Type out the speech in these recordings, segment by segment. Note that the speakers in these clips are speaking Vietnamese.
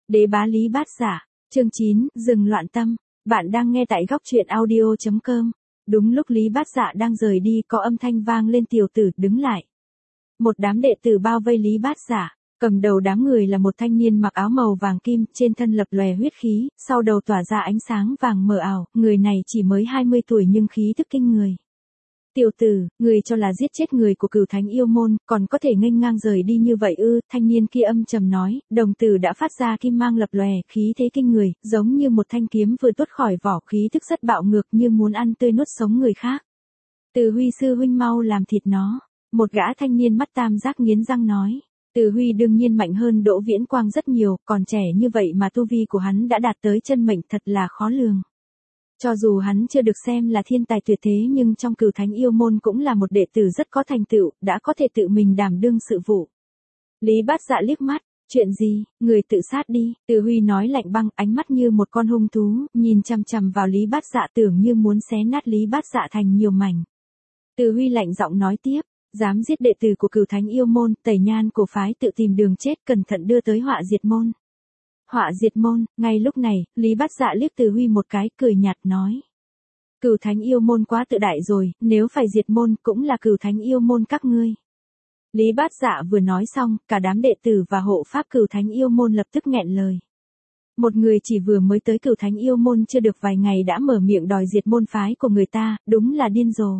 Đế bá Lý Bát Giả, chương 9, dừng loạn tâm. Bạn đang nghe tại góc truyện audio.com. Đúng lúc Lý Bát Dạ đang rời đi, có âm thanh vang lên, tiểu tử đứng lại. Một đám đệ tử bao vây Lý Bát Giả, cầm đầu đám người là một thanh niên mặc áo màu vàng kim, trên thân lập lòe huyết khí, sau đầu tỏa ra ánh sáng vàng mờ ảo, người này chỉ mới 20 tuổi nhưng khí thức kinh người. Tiểu tử, người cho là giết chết người của Cửu Thánh Yêu Môn, còn có thể nghênh ngang rời đi như vậy ư? Thanh niên kia âm trầm nói, đồng tử đã phát ra kim mang lập lòe, khí thế kinh người, giống như một thanh kiếm vừa tuốt khỏi vỏ, khí thức rất bạo ngược như muốn ăn tươi nuốt sống người khác. Từ Huy sư huynh mau làm thịt nó. Một gã thanh niên mắt tam giác nghiến răng nói. Từ Huy đương nhiên mạnh hơn Đỗ Viễn Quang rất nhiều, còn trẻ như vậy mà tu vi của hắn đã đạt tới chân mệnh, thật là khó lường. Cho dù hắn chưa được xem là thiên tài tuyệt thế nhưng trong Cửu Thánh Yêu Môn cũng là một đệ tử rất có thành tựu, đã có thể tự mình đảm đương sự vụ. Lý Bát Dạ liếc mắt, chuyện gì, người tự sát đi. Từ Huy nói lạnh băng, ánh mắt như một con hung thú, nhìn chằm chằm vào Lý Bát Dạ, tưởng như muốn xé nát Lý Bát Dạ thành nhiều mảnh. Từ Huy lạnh giọng nói tiếp, dám giết đệ tử của Cửu Thánh Yêu Môn, tẩy nhan cổ phái tự tìm đường chết, cẩn thận đưa tới họa diệt môn. Họa diệt môn. Ngay lúc này, Lý Bát Dạ liếc Từ Huy một cái, cười nhạt nói. Cửu Thánh Yêu Môn quá tự đại rồi, nếu phải diệt môn cũng là Cửu Thánh Yêu Môn các ngươi. Lý Bát Dạ vừa nói xong, cả đám đệ tử và hộ pháp Cửu Thánh Yêu Môn lập tức nghẹn lời. Một người chỉ vừa mới tới Cửu Thánh Yêu Môn chưa được vài ngày đã mở miệng đòi diệt môn phái của người ta, đúng là điên rồ.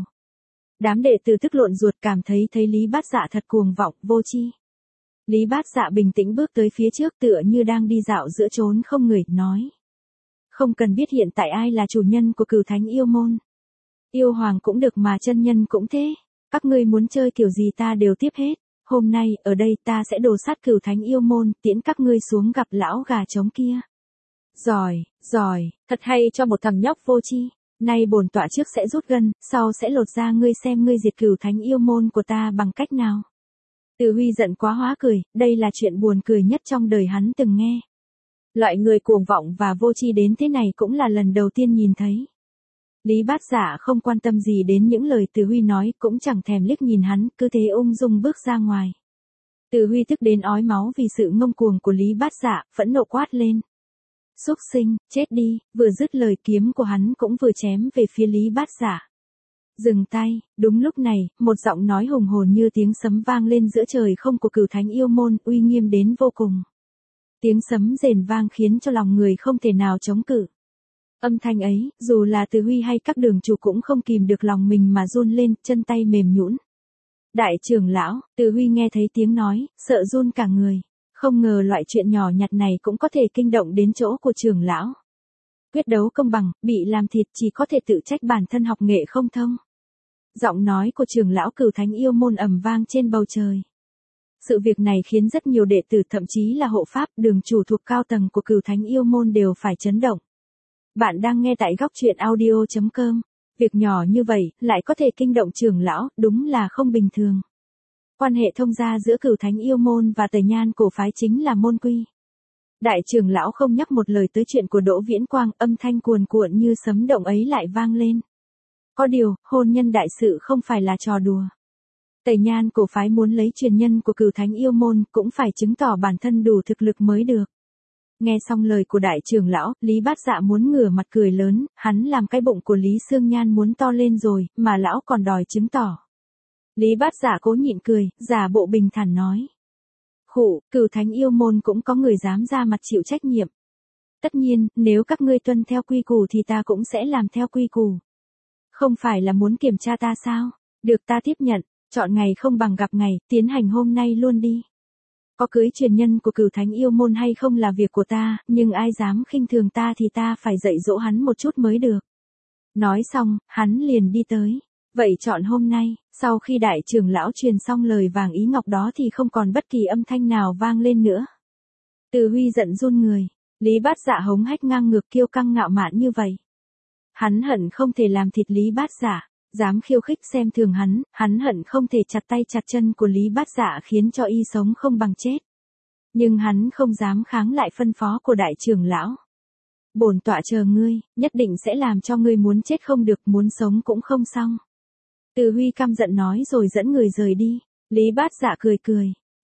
Đám đệ tử tức lộn ruột, cảm thấy Lý Bát Dạ thật cuồng vọng, vô tri. Lý Bát Dạ bình tĩnh bước tới phía trước, tựa như đang đi dạo giữa chốn không người, nói. Không cần biết hiện tại ai là chủ nhân của Cửu Thánh Yêu Môn. Yêu hoàng cũng được mà chân nhân cũng thế. Các ngươi muốn chơi kiểu gì ta đều tiếp hết. Hôm nay, ở đây ta sẽ đồ sát Cửu Thánh Yêu Môn, tiễn các ngươi xuống gặp lão gà trống kia. Giỏi, thật hay cho một thằng nhóc vô tri. Nay bổn tọa trước sẽ rút gân, sau sẽ lột ra ngươi xem ngươi diệt Cửu Thánh Yêu Môn của ta bằng cách nào. Từ Huy giận quá hóa cười, đây là chuyện buồn cười nhất trong đời hắn từng nghe. Loại người cuồng vọng và vô tri đến thế này cũng là lần đầu tiên nhìn thấy. Lý Bát Dạ không quan tâm gì đến những lời Từ Huy nói, cũng chẳng thèm liếc nhìn hắn, cứ thế ung dung bước ra ngoài. Từ Huy tức đến ói máu vì sự ngông cuồng của Lý Bát Dạ, phẫn nộ quát lên. Xúc sinh, chết đi, vừa dứt lời kiếm của hắn cũng vừa chém về phía Lý Bát Dạ. Dừng tay. Đúng lúc này, một giọng nói hùng hồn như tiếng sấm vang lên giữa trời không của Cửu Thánh Yêu Môn, uy nghiêm đến vô cùng. Tiếng sấm rền vang khiến cho lòng người không thể nào chống cự. Âm thanh ấy, dù là Từ Huy hay các đường chủ cũng không kìm được lòng mình mà run lên, chân tay mềm nhũn. Đại trưởng lão. Từ Huy nghe thấy tiếng nói, sợ run cả người. Không ngờ loại chuyện nhỏ nhặt này cũng có thể kinh động đến chỗ của trưởng lão. Quyết đấu công bằng, bị làm thịt chỉ có thể tự trách bản thân học nghệ không thông. Giọng nói của trưởng lão Cửu Thánh Yêu Môn ầm vang trên bầu trời. Sự việc này khiến rất nhiều đệ tử, thậm chí là hộ pháp, đường chủ thuộc cao tầng của Cửu Thánh Yêu Môn đều phải chấn động. Bạn đang nghe tại góc truyện audio.com. Việc nhỏ như vậy, lại có thể kinh động trưởng lão, đúng là không bình thường. Quan hệ thông gia giữa Cửu Thánh Yêu Môn và Tẩy Nhan cổ phái chính là môn quy. Đại trưởng lão không nhắc một lời tới chuyện của Đỗ Viễn Quang, âm thanh cuồn cuộn như sấm động ấy lại vang lên. Có điều, hôn nhân đại sự không phải là trò đùa. Tẩy Nhan cổ phái muốn lấy truyền nhân của Cửu Thánh Yêu Môn cũng phải chứng tỏ bản thân đủ thực lực mới được. Nghe xong lời của đại trưởng lão, Lý Bát Dạ muốn ngửa mặt cười lớn, hắn làm cái bụng của Lý Xương Nhan muốn to lên rồi, mà lão còn đòi chứng tỏ. Lý Bát Dạ cố nhịn cười, giả bộ bình thản nói. Khụ, Cửu Thánh Yêu Môn cũng có người dám ra mặt chịu trách nhiệm. Tất nhiên, nếu các ngươi tuân theo quy củ thì ta cũng sẽ làm theo quy củ. Không phải là muốn kiểm tra ta sao? Được, ta tiếp nhận, chọn ngày không bằng gặp ngày, tiến hành hôm nay luôn đi. Có cưới truyền nhân của Cửu Thánh Yêu Môn hay không là việc của ta, nhưng ai dám khinh thường ta thì ta phải dạy dỗ hắn một chút mới được. Nói xong, hắn liền đi tới. Vậy chọn hôm nay. Sau khi đại trưởng lão truyền xong lời vàng ý ngọc đó thì không còn bất kỳ âm thanh nào vang lên nữa. Từ Huy giận run người. Lý Bát Dạ hống hách ngang ngược kiêu căng ngạo mạn như vậy. Hắn hận không thể làm thịt Lý Bát Dạ, dám khiêu khích xem thường hắn hận không thể chặt tay chặt chân của Lý Bát Dạ khiến cho y sống không bằng chết. Nhưng hắn không dám kháng lại phân phó của đại trưởng lão. Bổn tọa chờ ngươi, nhất định sẽ làm cho ngươi muốn chết không được, muốn sống cũng không xong. Từ Huy căm giận nói rồi dẫn người rời đi. Lý Bát Dạ cười cười,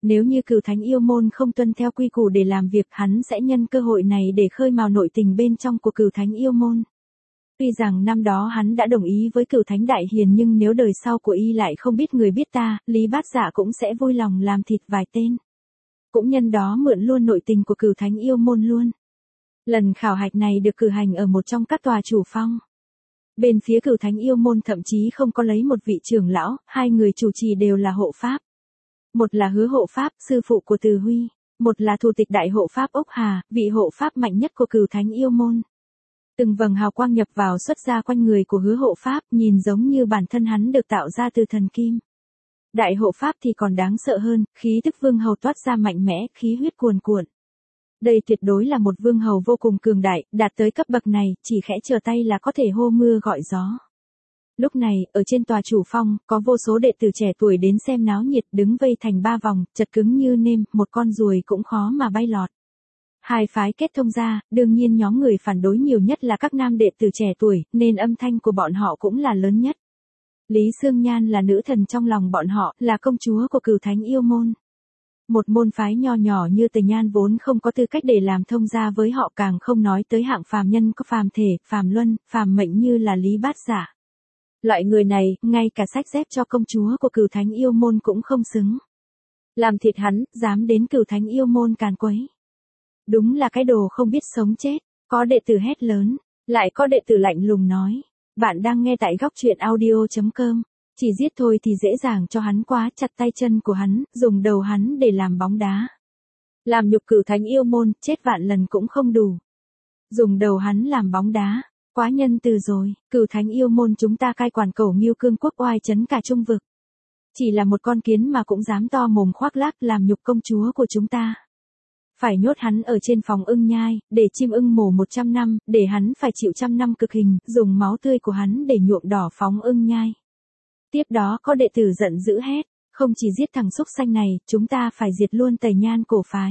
Nếu như Cửu Thánh Yêu Môn không tuân theo quy củ để làm việc, hắn sẽ nhân cơ hội này để khơi mào nội tình bên trong của Cửu Thánh Yêu Môn. Tuy rằng năm đó hắn đã đồng ý với Cửu Thánh Đại Hiền, nhưng nếu đời sau của y lại không biết người biết ta, Lý Bát Dạ cũng sẽ vui lòng làm thịt vài tên. Cũng nhân đó mượn luôn nội tình của Cửu Thánh Yêu Môn luôn. Lần khảo hạch này được cử hành ở một trong các tòa chủ phong. Bên phía Cửu Thánh Yêu Môn thậm chí không có lấy một vị trưởng lão, hai người chủ trì đều là hộ pháp. Một là Hứa hộ pháp, sư phụ của Từ Huy, một là thủ tịch đại hộ pháp Ốc Hà, vị hộ pháp mạnh nhất của Cửu Thánh Yêu Môn. Từng vầng hào quang nhập vào xuất ra quanh người của Hứa hộ pháp, nhìn giống như bản thân hắn được tạo ra từ thần kim. Đại hộ pháp thì còn đáng sợ hơn, khí tức vương hầu toát ra mạnh mẽ, khí huyết cuồn cuộn. Đây tuyệt đối là một vương hầu vô cùng cường đại, đạt tới cấp bậc này, chỉ khẽ trở tay là có thể hô mưa gọi gió. Lúc này, ở trên tòa chủ phong, có vô số đệ tử trẻ tuổi đến xem náo nhiệt, đứng vây thành ba vòng, chật cứng như nêm, một con ruồi cũng khó mà bay lọt. Hai phái kết thông ra, đương nhiên nhóm người phản đối nhiều nhất là các nam đệ tử trẻ tuổi, nên âm thanh của bọn họ cũng là lớn nhất. Lý Sương Nhan là nữ thần trong lòng bọn họ, là công chúa của Cửu Thánh Yêu Môn. Một môn phái nho nhỏ như Tề Nhan vốn không có tư cách để làm thông gia với họ, càng không nói tới hạng phàm nhân có phàm thể, phàm luân, phàm mệnh như là Lý Bát Dạ. Loại người này, ngay cả sách dép cho công chúa của Cửu Thánh Yêu Môn cũng không xứng. Làm thịt hắn, dám đến Cửu Thánh Yêu Môn càn quấy. Đúng là cái đồ không biết sống chết. Có đệ tử hét lớn, lại có đệ tử lạnh lùng nói. Bạn đang nghe tại góc truyện audio.com. Chỉ giết thôi thì dễ dàng cho hắn quá, chặt tay chân của hắn, dùng đầu hắn để làm bóng đá. Làm nhục Cửu Thánh Yêu Môn, chết vạn lần cũng không đủ. Dùng đầu hắn làm bóng đá, quá nhân từ rồi. Cửu Thánh Yêu Môn chúng ta cai quản Cẩu Nghiêu Cương Quốc, oai chấn cả trung vực. Chỉ là một con kiến mà cũng dám to mồm khoác lác làm nhục công chúa của chúng ta. Phải nhốt hắn ở trên phòng ưng nhai, để chim ưng mổ 100 năm, để hắn phải chịu 100 năm cực hình, dùng máu tươi của hắn để nhuộm đỏ phóng ưng nhai. Tiếp đó có đệ tử giận dữ hét, không chỉ giết thằng xúc xanh này, chúng ta phải diệt luôn Tây Nhan cổ phái.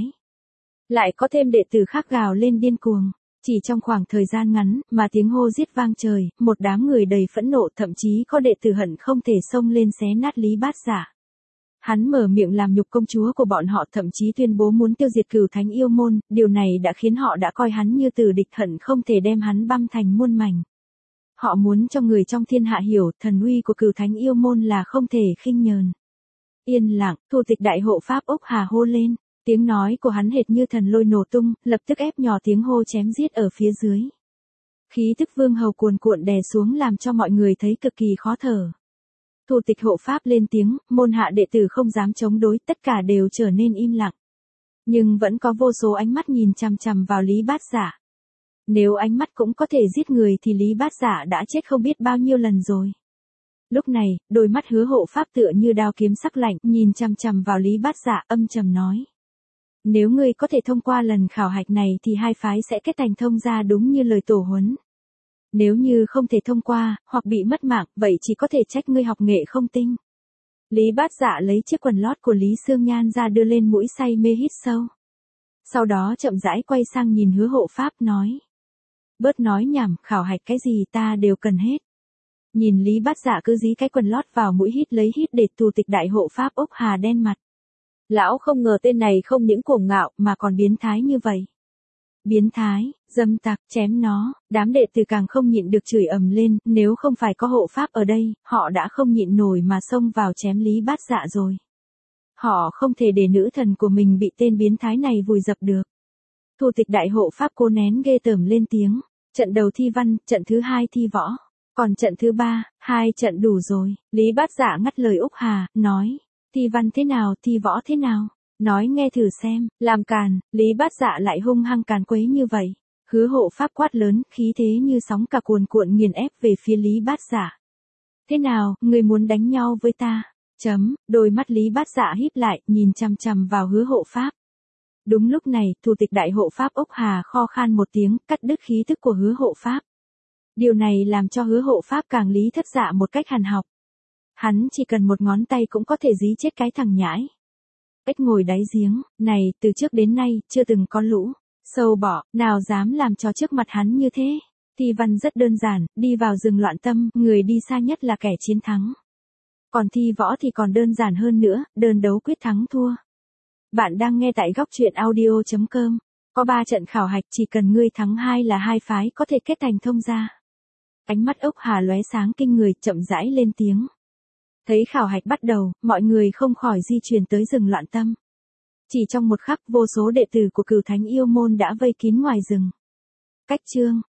Lại có thêm đệ tử khác gào lên điên cuồng. Chỉ trong khoảng thời gian ngắn, mà tiếng hô giết vang trời, một đám người đầy phẫn nộ, thậm chí có đệ tử hận không thể xông lên xé nát Lý Bát Dạ. Hắn mở miệng làm nhục công chúa của bọn họ, thậm chí tuyên bố muốn tiêu diệt Cửu Thánh Yêu Môn, điều này đã khiến họ đã coi hắn như tử địch, hận không thể đem hắn băm thành muôn mảnh. Họ muốn cho người trong thiên hạ hiểu, thần uy của Cửu Thánh Yêu Môn là không thể khinh nhờn. Yên lặng, thủ tịch đại hộ pháp Ốc Hà hô lên, tiếng nói của hắn hệt như thần lôi nổ tung, lập tức ép nhỏ tiếng hô chém giết ở phía dưới. Khí tức vương hầu cuồn cuộn đè xuống làm cho mọi người thấy cực kỳ khó thở. Thủ tịch hộ pháp lên tiếng, môn hạ đệ tử không dám chống đối, tất cả đều trở nên im lặng. Nhưng vẫn có vô số ánh mắt nhìn chằm chằm vào Lý Bát Dạ. Nếu ánh mắt cũng có thể giết người thì Lý Bát Dạ đã chết không biết bao nhiêu lần rồi. Lúc này, đôi mắt Hứa hộ pháp tựa như đao kiếm sắc lạnh, nhìn chằm chằm vào Lý Bát Dạ, âm trầm nói. Nếu ngươi có thể thông qua lần khảo hạch này thì hai phái sẽ kết thành thông gia đúng như lời tổ huấn. Nếu như không thể thông qua, hoặc bị mất mạng, vậy chỉ có thể trách ngươi học nghệ không tinh. Lý Bát Dạ lấy chiếc quần lót của Lý Sương Nhan ra đưa lên mũi, say mê hít sâu. Sau đó chậm rãi quay sang nhìn Hứa hộ pháp nói. Bớt nói nhảm, khảo hạch cái gì ta đều cần hết. Nhìn Lý Bát Dạ cứ dí cái quần lót vào mũi hít lấy hít để thủ tịch đại hộ pháp Ốc Hà đen mặt. Lão không ngờ tên này không những cuồng ngạo mà còn biến thái như vậy. Biến thái, dâm tặc, chém nó, đám đệ tử càng không nhịn được chửi ầm lên, nếu không phải có hộ pháp ở đây, họ đã không nhịn nổi mà xông vào chém Lý Bát Dạ rồi. Họ không thể để nữ thần của mình bị tên biến thái này vùi dập được. Thủ tịch đại hộ pháp cố nén ghê tởm lên tiếng, trận đầu thi văn, trận thứ hai thi võ, còn trận thứ ba, 2 trận đủ rồi. Lý Bát Dạ ngắt lời Úc Hà, nói, thi văn thế nào, thi võ thế nào? Nói nghe thử xem, làm càn, Lý Bát Dạ lại hung hăng càn quấy như vậy. Hứa hộ pháp quát lớn, khí thế như sóng cả cuồn cuộn nghiền ép về phía Lý Bát Dạ. Thế nào, người muốn đánh nhau với ta? Đôi mắt Lý Bát Dạ híp lại, nhìn chằm chằm vào Hứa hộ pháp. Đúng lúc này, thủ tịch đại hộ pháp Ốc Hà kho khan một tiếng, cắt đứt khí tức của Hứa hộ pháp. Điều này làm cho Hứa hộ pháp càng Lý Thất Dạ một cách hàn học. Hắn chỉ cần một ngón tay cũng có thể dí chết cái thằng nhãi. Ếch ngồi đáy giếng, này, từ trước đến nay, chưa từng có lũ sâu bọ nào dám làm cho trước mặt hắn như thế. Thi văn rất đơn giản, đi vào rừng loạn tâm, người đi xa nhất là kẻ chiến thắng. Còn thi võ thì còn đơn giản hơn nữa, đơn đấu quyết thắng thua. Bạn đang nghe tại góc truyện audio.com. Có 3 trận khảo hạch, chỉ cần ngươi thắng 2 là hai phái có thể kết thành thông gia. Ánh mắt Ốc Hà lóe sáng kinh người, chậm rãi lên tiếng. Thấy khảo hạch bắt đầu, mọi người không khỏi di chuyển tới rừng Loạn Tâm. Chỉ trong một khắc, vô số đệ tử của Cửu Thánh Yêu Môn đã vây kín ngoài rừng. Cách chương,